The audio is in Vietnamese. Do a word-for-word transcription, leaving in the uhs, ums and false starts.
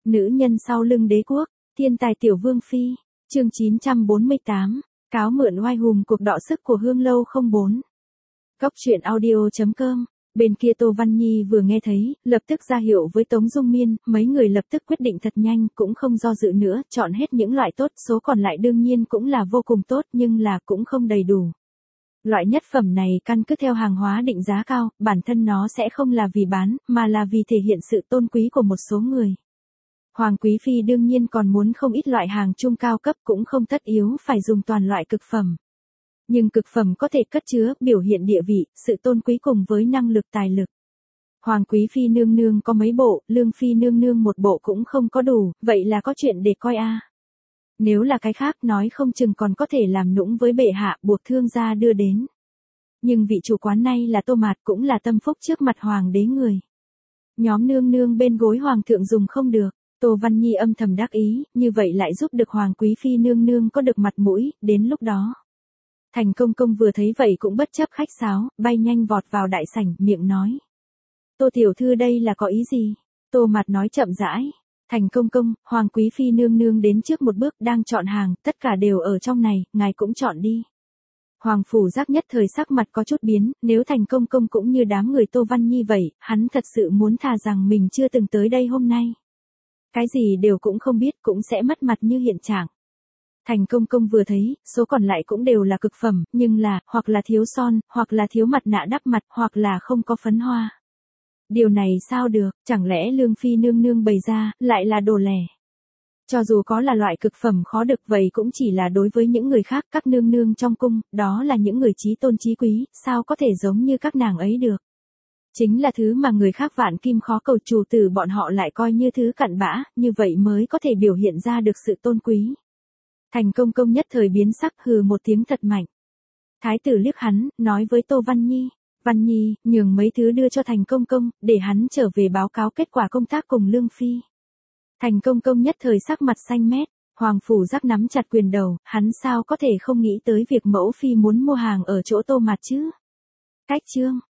Nữ nhân sau lưng đế quốc, thiên tài tiểu vương phi, chương chín trăm bốn mươi tám, cáo mượn oai hùng cuộc đọ sức của Hương Lâu không bốn. Góc truyện audio.com, bên kia Tô Văn Nhi vừa nghe thấy, lập tức ra hiệu với Tống Dung Miên, mấy người lập tức quyết định thật nhanh, cũng không do dự nữa, chọn hết những loại tốt, số còn lại đương nhiên cũng là vô cùng tốt nhưng là cũng không đầy đủ. Loại nhất phẩm này căn cứ theo hàng hóa định giá cao, bản thân nó sẽ không là vì bán, mà là vì thể hiện sự tôn quý của một số người. Hoàng quý phi đương nhiên còn muốn không ít loại hàng trung cao cấp, cũng không tất yếu phải dùng toàn loại cực phẩm. Nhưng cực phẩm có thể cất chứa, biểu hiện địa vị, sự tôn quý cùng với năng lực tài lực. Hoàng quý phi nương nương có mấy bộ, lương phi nương nương một bộ cũng không có đủ, vậy là có chuyện để coi a. À. Nếu là cái khác nói không chừng còn có thể làm nũng với bệ hạ, buộc thương gia đưa đến. Nhưng vị chủ quán này là Tô Mạt, cũng là tâm phúc trước mặt hoàng đế người. Nhóm nương nương bên gối hoàng thượng dùng không được. Tô Văn Nhi âm thầm đắc ý, như vậy lại giúp được hoàng quý phi nương nương có được mặt mũi, đến lúc đó. Thành công công vừa thấy vậy cũng bất chấp khách sáo, bay nhanh vọt vào đại sảnh, miệng nói. Tô tiểu thư đây là có ý gì? Tô Mạt nói chậm rãi. Thành công công, hoàng quý phi nương nương đến trước một bước đang chọn hàng, tất cả đều ở trong này, ngài cũng chọn đi. Hoàng phủ giác nhất thời sắc mặt có chút biến, nếu thành công công cũng như đám người Tô Văn Nhi vậy, hắn thật sự muốn thà rằng mình chưa từng tới đây hôm nay. Cái gì đều cũng không biết cũng sẽ mất mặt như hiện trạng. Thành công công vừa thấy, số còn lại cũng đều là cực phẩm, nhưng là, hoặc là thiếu son, hoặc là thiếu mặt nạ đắp mặt, hoặc là không có phấn hoa. Điều này sao được, chẳng lẽ lương phi nương nương bày ra, lại là đồ lẻ. Cho dù có là loại cực phẩm khó được vậy cũng chỉ là đối với những người khác, các nương nương trong cung, đó là những người trí tôn trí quý, sao có thể giống như các nàng ấy được. Chính là thứ mà người khác vạn kim khó cầu, chủ tử bọn họ lại coi như thứ cặn bã, như vậy mới có thể biểu hiện ra được sự tôn quý. Thành công công nhất thời biến sắc, hừ một tiếng thật mạnh. Thái tử liếc hắn, nói với Tô Văn Nhi, Văn Nhi, nhường mấy thứ đưa cho thành công công, để hắn trở về báo cáo kết quả công tác cùng lương phi. Thành công công nhất thời sắc mặt xanh mét, hoàng phủ giác nắm chặt quyền đầu, hắn sao có thể không nghĩ tới việc mẫu phi muốn mua hàng ở chỗ Tô Mạt chứ. Cách chương.